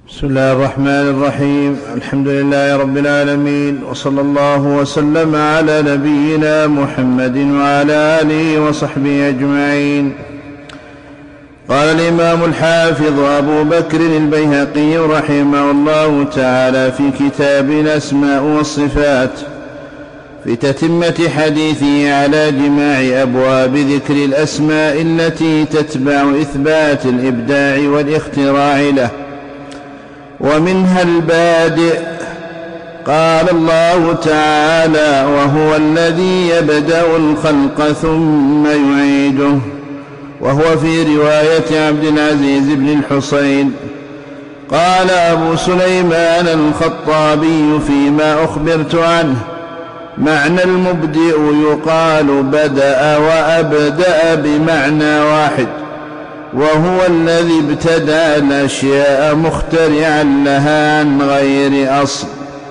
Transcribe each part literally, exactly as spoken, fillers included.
بسم الله الرحمن الرحيم. الحمد لله رب العالمين، وصلى الله وسلم على نبينا محمد وعلى آله وصحبه أجمعين. قال الإمام الحافظ أبو بكر البيهقي رحمه الله تعالى في كتاب الأسماء والصفات في تتمة حديثه على جماع أبواب ذكر الأسماء التي تتبع إثبات الإبداع والاختراع له، ومنها البادئ. قال الله تعالى: وهو الذي يبدأ الخلق ثم يعيده، وهو في رواية عبد العزيز بن الحصين. قال أبو سليمان الخطابي فيما أخبرت عنه: معنى المبدئ يقال بدأ وأبدأ بمعنى واحد، وهو الذي ابتدأ الأشياء مخترعا لها عن غير أصل.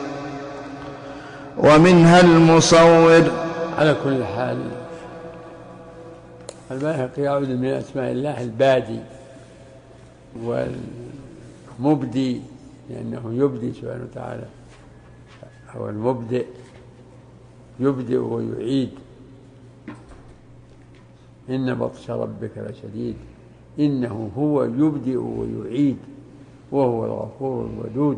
ومنها المصور. على كل حال البيهقي يعود من أسماء الله البادي والمبدي، لأنه يبدي سبحانه وتعالى، هو المبدئ، يبدئ ويعيد. إن بطش ربك لشديد، إنه هو يبدئ ويعيد وهو الغفور الودود.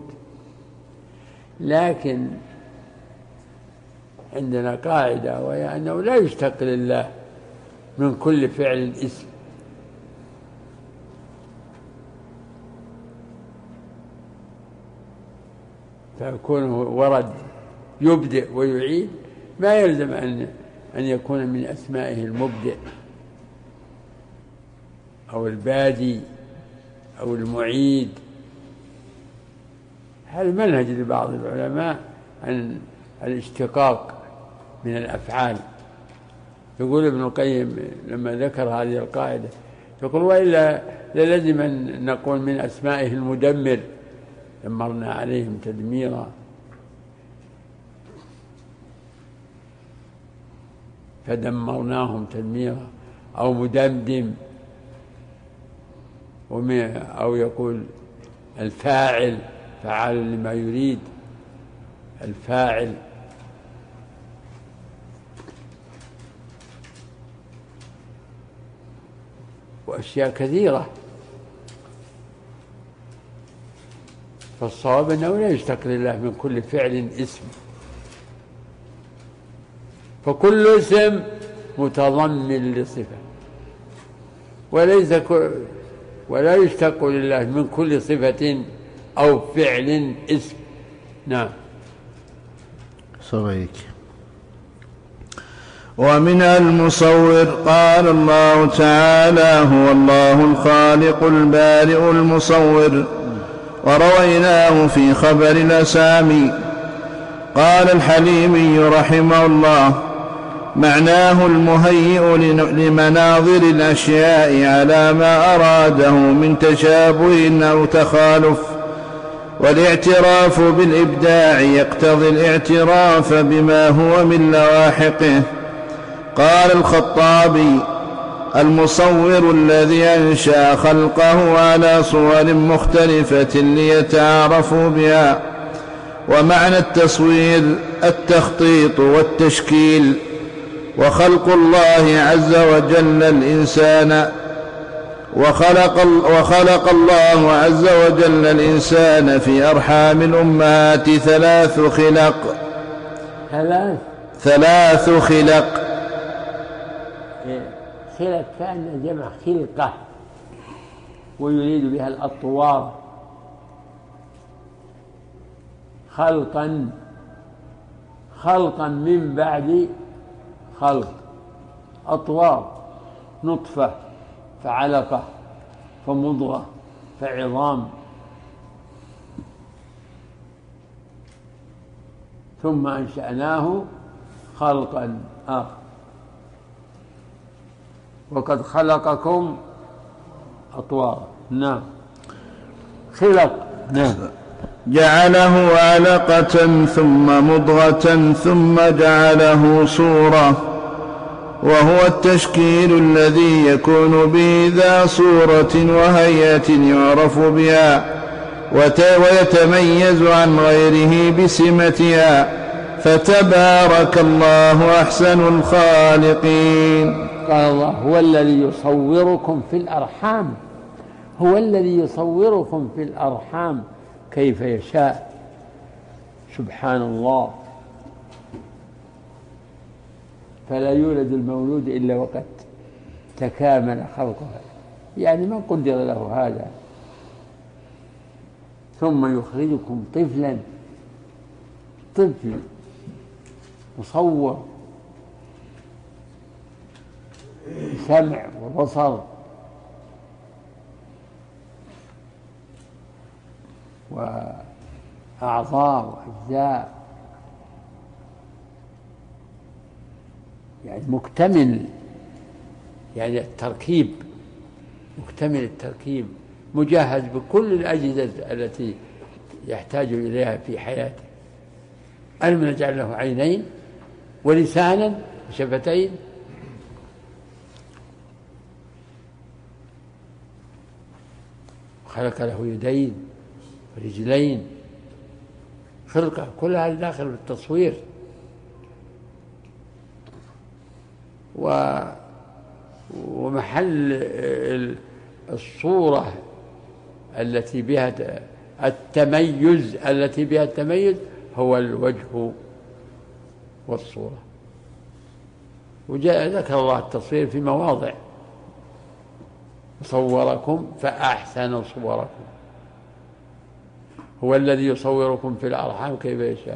لكن عندنا قاعدة، وهي أنه لا يشتق لله من كل فعل اسم، فيكون ورد يبدئ ويعيد، ما يلزم أن أن يكون من أسمائه المبدئ أو البادي أو المعيد. هذا منهج لبعض العلماء عن الاشتقاق من الأفعال. يقول ابن القيم لما ذكر هذه القاعدة، يقول: وإلا للزم أن نقول من أسمائه المدمر، دمرنا عليهم تدميرا، فدمرناهم تدميرا، أو مدمدم، أو يقول الفاعل، فعال لما يريد، الفاعل. وأشياء كثيرة. فالصواب أنه لا يشتق لله من كل فعل اسم، فكل اسم متضمن لصفة، وليس كل ولا يشتق لله من كل صفة أو فعل اسم. نعم. صبيك. ومن المصور. قال الله تعالى: هو الله الخالق البارئ المصور. ورويناه في خبر الأسامي. قال الحليمي رحمه الله: معناه المهيئ لمناظر الأشياء على ما أراده من تشابه أو تخالف، والاعتراف بالإبداع يقتضي الاعتراف بما هو من لواحقه. قال الخطابي: المصور الذي أنشأ خلقه على صور مختلفة ليتعارفوا بها. ومعنى التصوير التخطيط والتشكيل. وخلق الله عز وجل الإنسان وخلق, وخلق الله عز وجل الإنسان في أرحام الأمهات ثلاث خلق ثلاث ثلاث خلق خلق كأن جمع خلقة، ويريد بها الأطوار، خلقا خلقا من بعد خلق، أطوار، نطفة فعلقة فمضغة فعظام، ثم أنشأناه خلقا آخر. وقد خلقكم أطوارا. نعم. خلق. نعم. جعله علقة ثم مضغة ثم جعله صورة، وهو التشكيل الذي يكون به ذا صورة وهيئة يعرف بها، ويتميز عن غيره بسمتها، فتبارك الله أحسن الخالقين. قال الله: هو الذي يصوركم في الأرحام، هو الذي يصوركم في الأرحام كيف يشاء. سبحان الله. فلا يولد المولود إلا وقد تكامل خلقه، يعني من قدر له هذا، ثم يخرجكم طفلا، طفل مصور، سمع وبصر وأعضاء وأجزاء، يعني مكتمل، يعني التركيب مكتمل التركيب، مجهز بكل الأجهزة التي يحتاج إليها في حياته. ألم نجعل له عينين ولسانا وشفتين، خلق له يدين ورجلين، خلقه كل هذا داخل بالتصوير. و ومحل الصورة التي بها التميز التي بها التميز هو الوجه والصورة. وجاء ذكر الله التصوير في مواضع: صوركم فأحسن صوركم، هو الذي يصوركم في الأرحام كيف يشاء.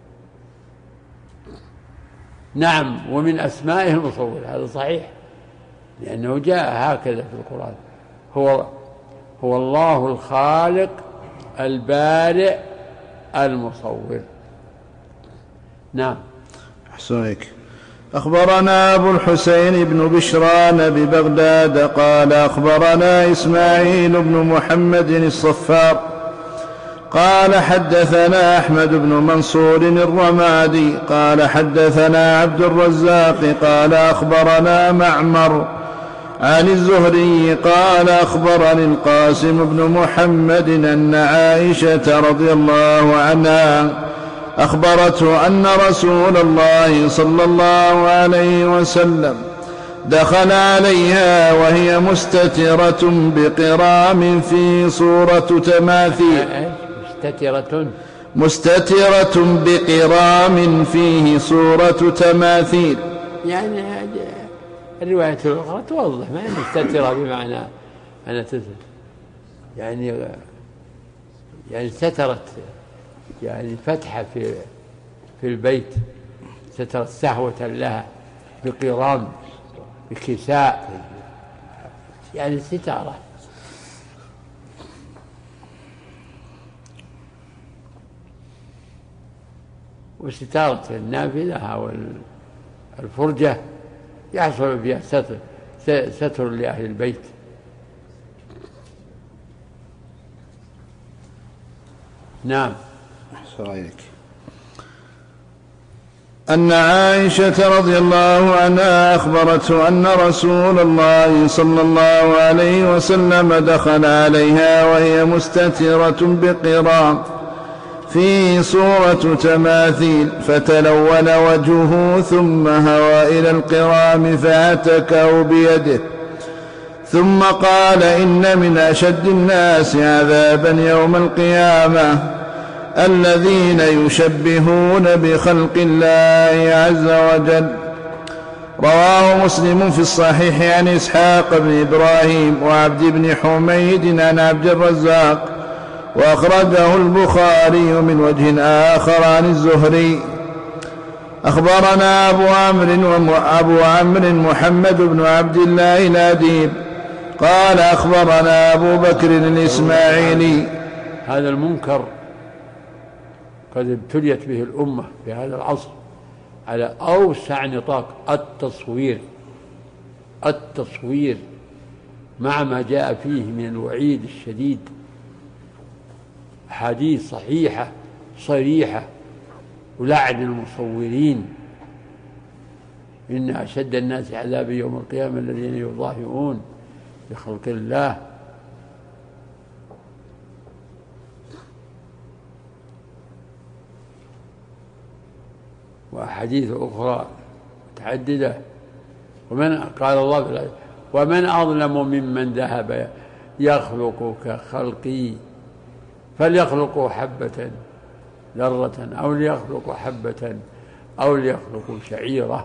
نعم، ومن أسمائه المصور، هذا صحيح، لأنه جاء هكذا في القرآن: هو هو الله الخالق البارئ المصور. نعم. أحسنك. أخبرنا أبو الحسين بن بشران ببغداد قال أخبرنا إسماعيل بن محمد الصفار قال حدثنا أحمد بن منصور الرمادي قال حدثنا عبد الرزاق قال أخبرنا معمر عن الزهري قال أخبرني القاسم بن محمد أن عائشة رضي الله عنها أخبرته أن رسول الله صلى الله عليه وسلم دخل عليها وهي مستترة بقرام في صورة تماثيل مستترة مستترة بقرام فيه صورة تماثيل. يعني الرواية الأخرى توضح ما مستترة بمعنى أن تستر، يعني يعني سترت، يعني فتحة في في البيت، سترت سهوة لها بقرام بكساء، يعني ستارة. وستارة النافذة أو الفرجة يحصل بها ستر ستر لأهل البيت. نعم. أن عائشة رضي الله عنها أخبرته أن رسول الله صلى الله عليه وسلم دخل عليها وهي مستترة بقرام فيه صورة تماثيل فتلون وجهه ثم هوى إلى القرام فأتكه بيده ثم قال إن من أشد الناس عذابا يوم القيامة الذين يشبهون بخلق الله عز وجل. رواه مسلم في الصحيح عن إسحاق بن إبراهيم وعبد بن حميد عن عبد الرزاق، وأخرجه البخاري من وجه آخر عن الزهري. أخبرنا أبو عمرو أبو عمرو محمد بن عبد الله الأديب قال أخبرنا أبو بكر الإسماعيلي. هذا المنكر قد ابتليت به الأمة في هذا العصر على أوسع نطاق، التصوير التصوير مع ما جاء فيه من الوعيد الشديد، أحاديث صحيحة صريحة، ولعن المصورين. إن أشد الناس عذابا يوم القيامة الذين يضاهئون بخلق الله. وأحاديث أخرى متعددة. ومن قال الله ومن أظلم ممن ذهب يخلق كخلقي فليخلقوا حبة ذرة أو ليخلقوا حبة أو ليخلقوا شعيرة.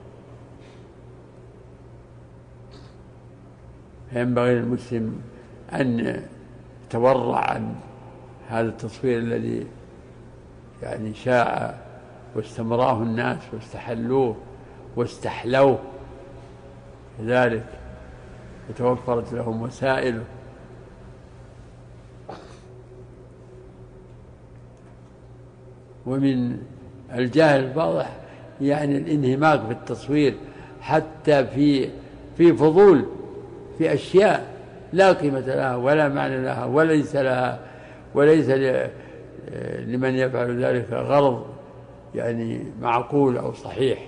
ينبغي للمسلم أن يتورع عن هذا التصوير الذي يعني شاع واستمراه الناس واستحلوه واستحلوه، لذلك وتوفرت لهم وسائله. ومن الجهل الواضح يعني الانهماك في التصوير حتى في في فضول، في أشياء لا قيمة لها ولا معنى لها وليس لها وليس لمن يفعل ذلك غرض يعني معقول أو صحيح.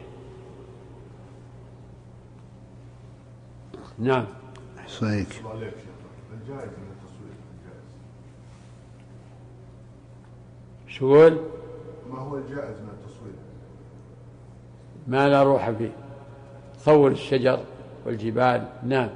نعم. أحسنك. الجائز من التصوير الجائز شو قول؟ ما هو الجائز من التصوير؟ ما لا روح فيه، صور الشجر والجبال. نعم.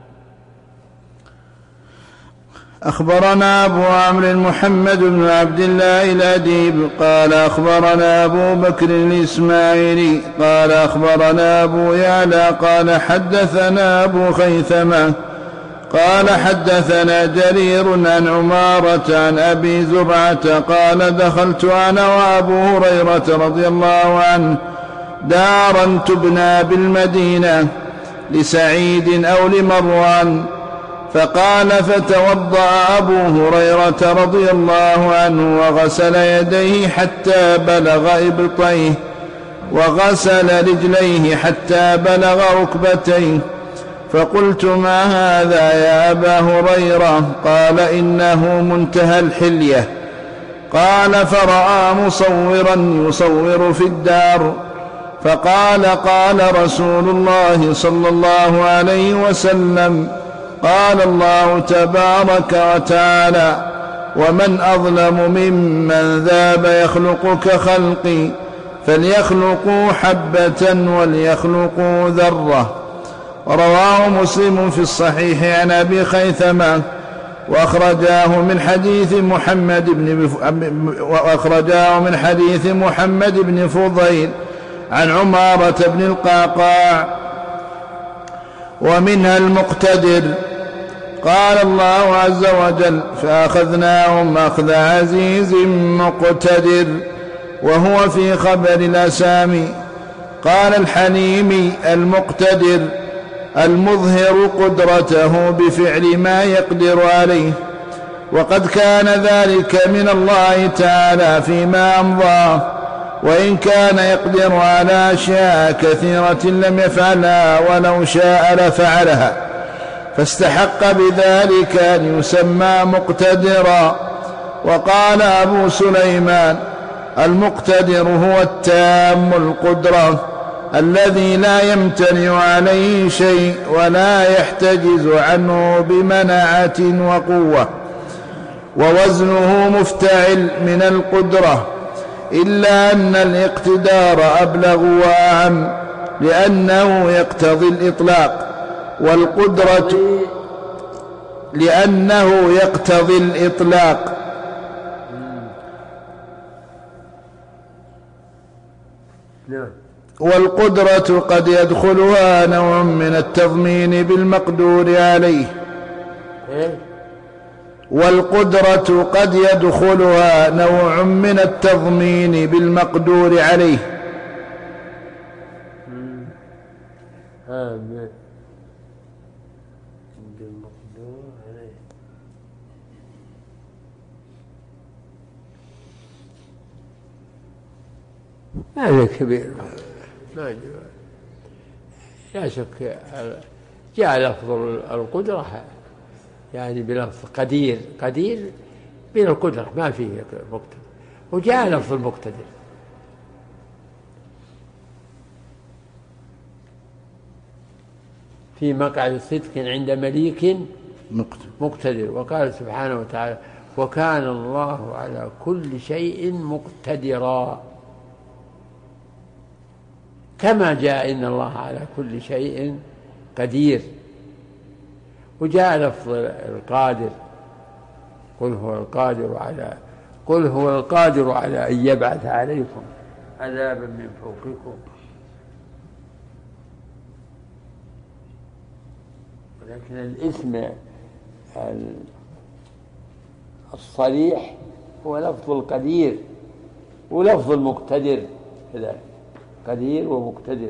أخبرنا أبو عمرو محمد بن عبد الله الأديب قال أخبرنا أبو بكر الإسماعيلي قال أخبرنا أبو يعلى قال حدثنا أبو خيثمة قال حدثنا جرير عن عمارة عن أبي زرعة قال دخلت أنا وأبو هريرة رضي الله عنه دارا تبنى بالمدينة لسعيد أو لمروان، فقال فتوضأ أبو هريرة رضي الله عنه وغسل يديه حتى بلغ إبطيه وغسل رجليه حتى بلغ ركبتيه، فقلت ما هذا يا أبا هريرة؟ قال إنه منتهى الحلية. قال فرأى مصورا يصور في الدار فقال قال رسول الله صلى الله عليه وسلم قال الله تبارك وتعالى ومن أظلم ممن ذاب يخلق كخلقي فليخلقوا حبة وليخلقوا ذرة. رواه مسلم في الصحيح عن أبي خيثمة وأخرجاه من حديث محمد بن وأخرجاه من حديث محمد بن فضيل عن عمارة بن القعقاع. ومنها المقتدر. قال الله عز وجل فأخذناهم أخذ عزيز مقتدر، وهو في خبر الأسامي. قال الحليمي المقتدر المظهر قدرته بفعل ما يقدر عليه، وقد كان ذلك من الله تعالى فيما أمضاه، وإن كان يقدر على أشياء كثيرة لم يفعلها ولو شاء لفعلها، فاستحق بذلك أن يسمى مقتدرا. وقال أبو سليمان المقتدر هو التام القدرة الذي لا يمتنع عليه شيء ولا يحتجز عنه بمنعة وقوة، ووزنه مفتعل من القدرة، إلا أن الاقتدار أبلغ وأعم لأنه يقتضي الإطلاق، والقدرة لأنه يقتضي الإطلاق والقدرة قد يدخلها نوع من التضمين بالمقدور عليه والقدرة قد يدخلها نوع من التضمين بالمقدور عليه. هذا كبير ما لا شك. جاء لفظ القدرة يعني بلفظ قدير، قدير من القدرة ما فيه مقتدر، وجاء لفظ المقتدر. في مقعد صدق عند مليك مقتدر. وقال سبحانه وتعالى وكان الله على كل شيء مقتدرا. كما جاء إن الله على كل شيء قدير. وجاء لفظ القادر، قل هو القادر على قل هو القادر على أن يبعث عليكم عذابا من فوقكم. ولكن الاسم الصريح هو لفظ القدير ولفظ المقتدر كذلك، قدير ومقتدر.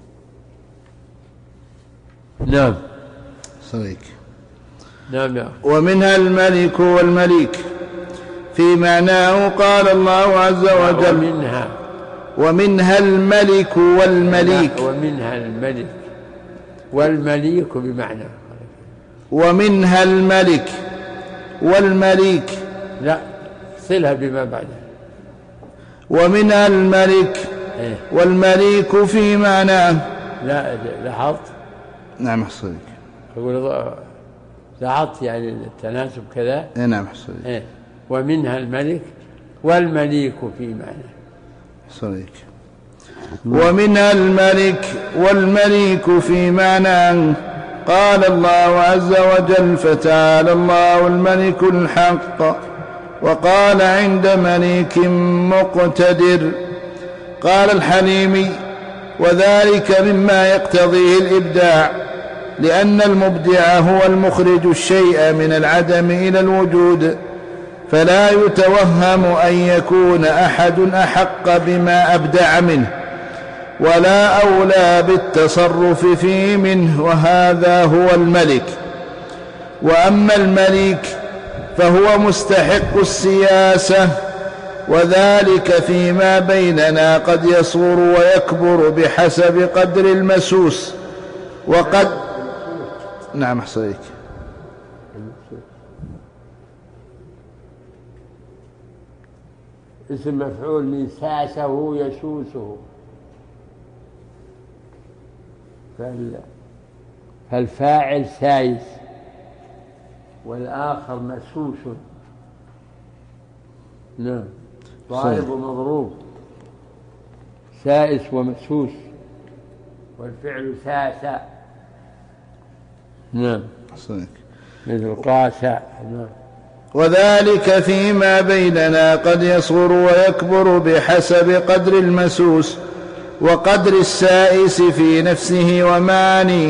نعم صديق. نعم يا. ومنها الملك والمليك في معناه قال الله عز وجل ومنها ومنها الملك والمليك ومنها الملك والمليك بمعنى ومنها الملك والمليك لا صلها بما بعده. ومنها الملك إيه؟ والمليك في معناه. لا لاحظت. نعم صديق. أقول لاحظت يعني التناسب كذا. إيه نعم صديق. إيه؟ ومنها الملك والمليك في معناه صديق. ومنها الملك والمليك في معناه قال الله عز وجل فتعالى الله الملك الحق. وقال عند مليك مقتدر. قال الحليمي وذلك مما يقتضيه الإبداع، لأن المبدع هو المخرج الشيء من العدم إلى الوجود، فلا يتوهم أن يكون أحد أحق بما أبدع منه ولا أولى بالتصرف فيه منه، وهذا هو الملك. وأما الملك فهو مستحق السياسة، وذلك فيما بيننا قد يصغر ويكبر بحسب قدر المسوس. وقد نعم أحسنك. اسم مفعول من ساسه يسوسه، فالفاعل سايس والآخر مسوس. نعم ضارب ومضروب، سائس ومسوس، والفعل ساسا. نعم مثل قاسا. نعم. وذلك فيما بيننا قد يصغر ويكبر بحسب قدر المسوس وقدر السائس في نفسه ومعانيه.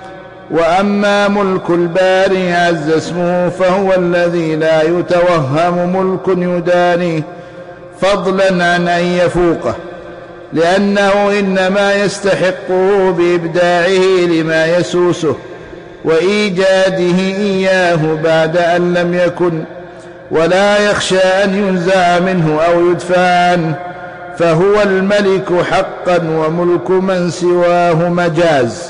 وأما ملك الباري عز اسمه فهو الذي لا يتوهم ملك يدانيه فضلا عن أن يفوقه، لأنه إنما يستحقه بإبداعه لما يسوسه وإيجاده إياه بعد أن لم يكن، ولا يخشى أن ينزع منه أو يدفع عنه، فهو الملك حقا وملك من سواه مجاز.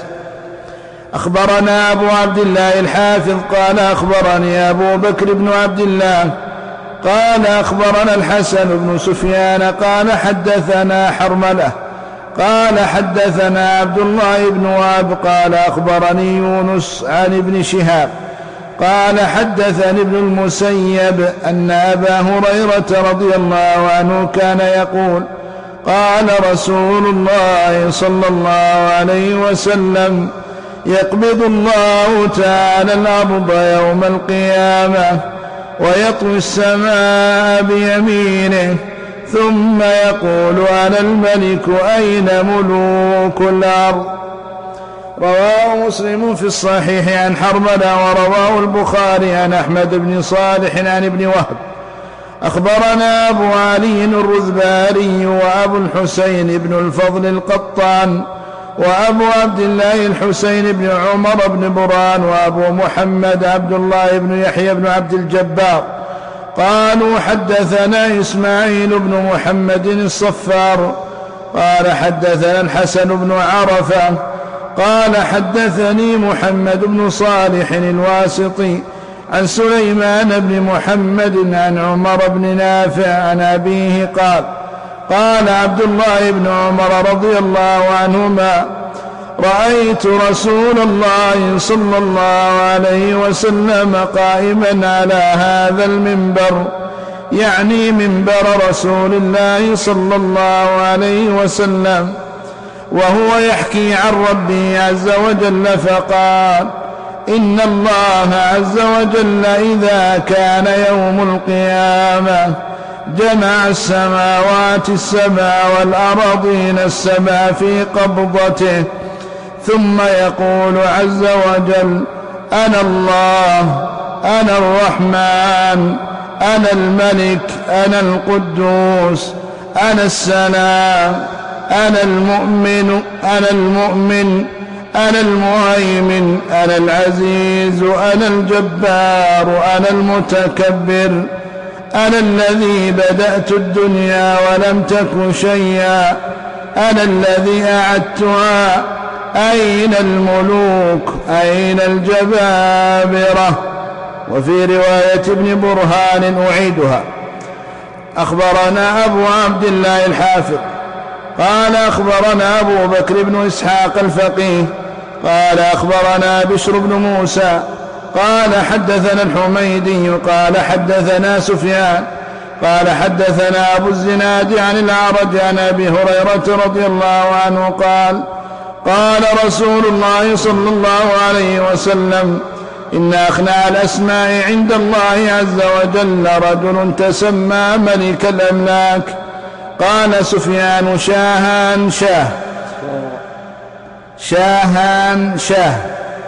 أخبرنا أبو عبد الله الحافظ قال أخبرني أبو بكر بن عبد الله قال أخبرنا الحسن بن سفيان قال حدثنا حرملة قال حدثنا عبد الله بن وهب قال أخبرني يونس عن ابن شهاب قال حدثني ابن المسيب أن أبا هريرة رضي الله عنه كان يقول قال رسول الله صلى الله عليه وسلم يقبض الله تعالى الأرض يوم القيامة ويطوي السماء بيمينه ثم يقول أنا الملك أين ملوك الأرض. رواه مسلم في الصحيح عن حرملة، ورواه البخاري عن أحمد بن صالح عن ابن وهب. أخبرنا أبو علي الرذباري وأبو الحسين بن الفضل القطان وأبو عبد الله الحسين بن عمر بن بران وأبو محمد عبد الله بن يحيى بن عبد الجبار قالوا حدثنا إسماعيل بن محمد الصفار قال حدثنا الحسن بن عرفة قال حدثني محمد بن صالح الواسطي عن سليمان بن محمد عن عمر بن نافع عن أبيه قال قال عبد الله بن عمر رضي الله عنهما رأيت رسول الله صلى الله عليه وسلم قائما على هذا المنبر، يعني منبر رسول الله صلى الله عليه وسلم، وهو يحكي عن ربه عز وجل فقال: إن الله عز وجل إذا كان يوم القيامة جمع السماوات السبع والأراضين السبع في قبضته، ثم يقول عز وجل: أنا الله، أنا الرحمن، أنا الملك، أنا القدوس، أنا السلام، أنا المؤمن، أنا المؤمن، أنا المهيمن، أنا العزيز، أنا الجبار، أنا المتكبر، أنا الذي بدأت الدنيا ولم تك شيئا، أنا الذي أعدتها، أين الملوك، أين الجبابرة. وفي رواية ابن برهان أعيدها: أخبرنا أبو عبد الله الحافظ قال أخبرنا أبو بكر بن إسحاق الفقيه قال أخبرنا بشر بن موسى قال حدثنا الحميدي قال حدثنا سفيان قال حدثنا أبو الزناد عن الأعرج عن أبي هريرة رضي الله عنه قال: قال رسول الله صلى الله عليه وسلم: إن أخنع الأسماء عند الله عز وجل رجل تسمى ملك الأملاك. قال سفيان: شاهان شاه شاهان شاه.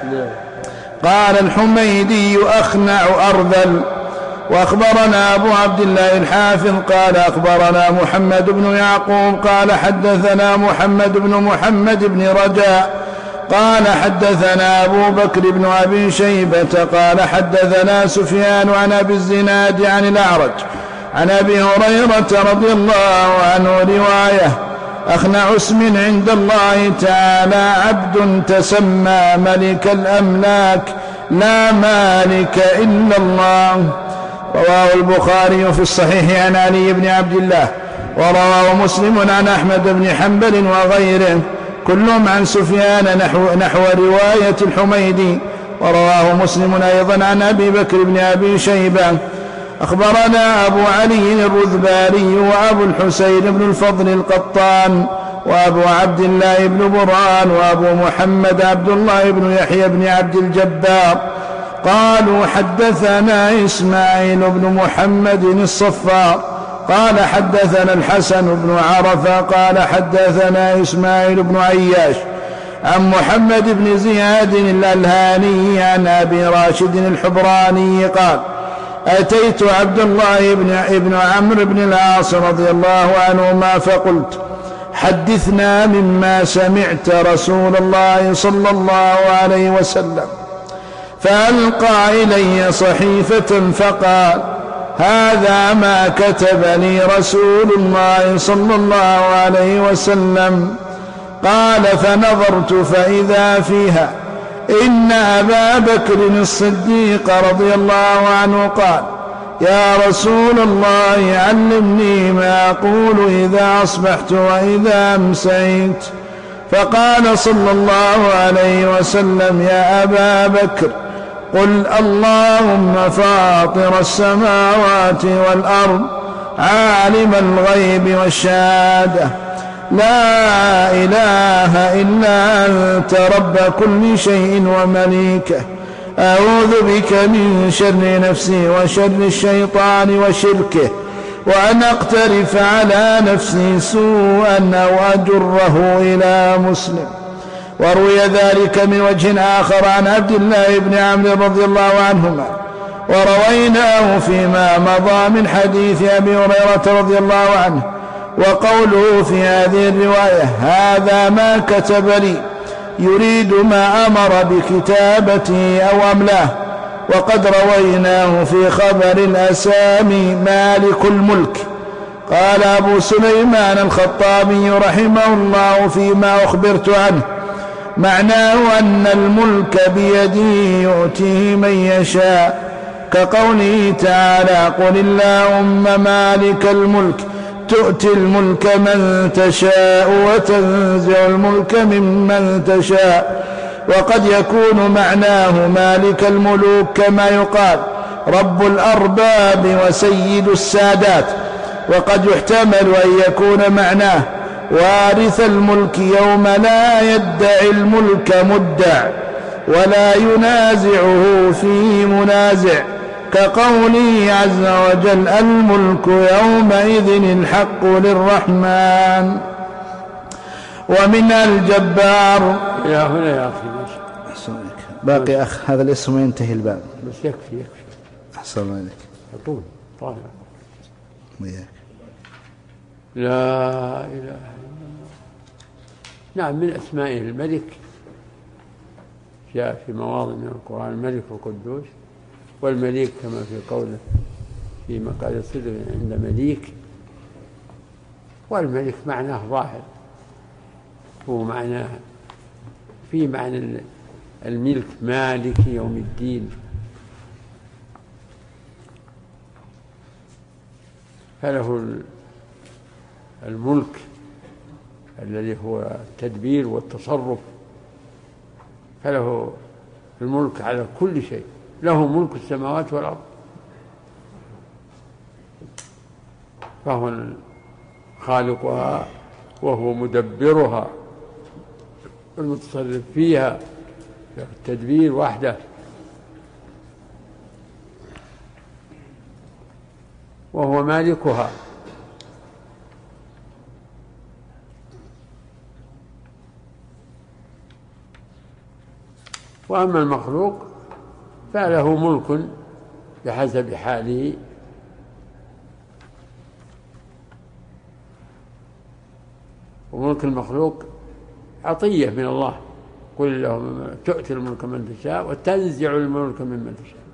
قال الحميدي: أخنع أرذل. وأخبرنا أبو عبد الله الحافظ قال أخبرنا محمد بن يعقوب قال حدثنا محمد بن محمد بن رجاء قال حدثنا أبو بكر بن أبي شيبة قال حدثنا سفيان عن أبي الزناد عن الأعرج عن أبي هريرة رضي الله عنه رواية: أخنع اسم عند الله تعالى عبد تسمى ملك الأملاك لا مالك إلا الله. رواه البخاري في الصحيح عن علي بن عبد الله، ورواه مسلم عن أحمد بن حنبل وغيره كلهم عن سفيان نحو, نحو رواية الحميدي. ورواه مسلم أيضا عن أبي بكر بن أبي شيبة. أخبرنا أبو علي الرذباري وأبو الحسين بن الفضل القطان وأبو عبد الله بن برهان وأبو محمد عبد الله بن يحيى بن عبد الجبار قالوا حدثنا إسماعيل بن محمد الصفار قال حدثنا الحسن بن عرفة قال حدثنا إسماعيل بن عياش عن محمد بن زياد الألهاني عن أبي راشد الحبراني قال: أتيت عبد الله بن, ابن عمرو بن العاص رضي الله عنهما فقلت: حدثنا مما سمعت رسول الله صلى الله عليه وسلم. فألقى إلي صحيفة فقال: هذا ما كتب لي رسول الله صلى الله عليه وسلم. قال: فنظرت فإذا فيها إن أبا بكر الصديق رضي الله عنه قال: يا رسول الله علمني ما أقول إذا أصبحت وإذا أمسيت. فقال صلى الله عليه وسلم: يا أبا بكر قل: اللهم فاطر السماوات والأرض عالم الغيب والشهادة لا إله إلا أنت رب كل شيء ومليكه، أعوذ بك من شر نفسي وشر الشيطان وشركه، وأن أقترف على نفسي سوءا أو أجره إلى مسلم. وروي ذلك من وجه آخر عن عبد الله بن عمرو رضي الله عنهما، ورويناه فيما مضى من حديث أبي هريرة رضي الله عنه. وقوله في هذه الرواية: هذا ما كتب لي، يريد ما أمر بكتابته أو أملاه. وقد رويناه في خبر الأسامي مالك الملك. قال أبو سليمان الخطابي رحمه الله فيما أخبرت عنه: معناه أن الملك بيده يؤتيه من يشاء، كقوله تعالى: قل اللهم مالك الملك تؤتي الملك من تشاء وتنزع الملك ممن تشاء. وقد يكون معناه مالك الملوك كما يقال رب الأرباب وسيد السادات. وقد يحتمل أن يكون معناه وارث الملك يوم لا يدعي الملك مدع ولا ينازعه فيه منازع، كقوله عز وجل: الملك يومئذ الحق للرحمن. ومن الجبار. إلى هنا يا أخي باقي أخ هذا الاسم ينتهي الباب، بس يكفي يكفي. أحسن الله عليك. طول طالع وياك. لا إله إلا الله. نعم، من أسمائه الملك، جاء في مواضع من القرآن: الملك القدوس، والمليك كما في قوله: في مقعد صدق عند مليك. والملك معناه ظاهر، هو معناه في معنى الملك مالك يوم الدين. فله الملك الذي هو التدبير والتصرف، فله الملك على كل شيء، له ملك السماوات والأرض، فهو خالقها وهو مدبرها المتصرف فيها، في التدبير وحده. وهو مالكها. وأما المخلوق فله ملك بحسب حاله، وملك المخلوق عطية من الله: قل اللهم تؤتي الملك من تشاء وتنزع الملك ممن تشاء.